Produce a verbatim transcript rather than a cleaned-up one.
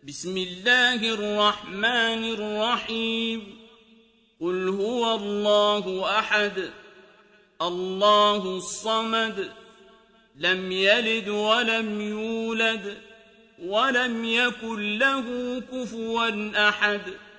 بسم الله الرحمن الرحيم قل هو الله أحد الله الصمد لم يلد ولم يولد ولم يكن له كفوا أحد